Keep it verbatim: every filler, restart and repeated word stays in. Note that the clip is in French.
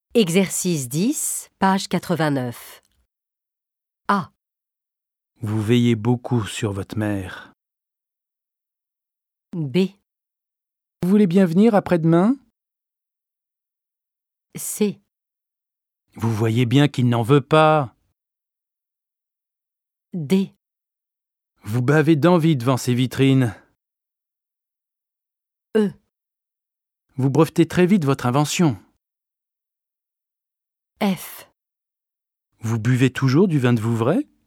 Exercice dix, page quatre-vingt-neuf. A. Vous veillez beaucoup sur votre mère. B. Vous voulez bien venir après-demain? C. Vous voyez bien qu'il n'en veut pas. D. Vous bavez d'envie devant ces vitrines. E. Vous brevetez très vite votre invention. F. Vous buvez toujours du vin de Vouvray?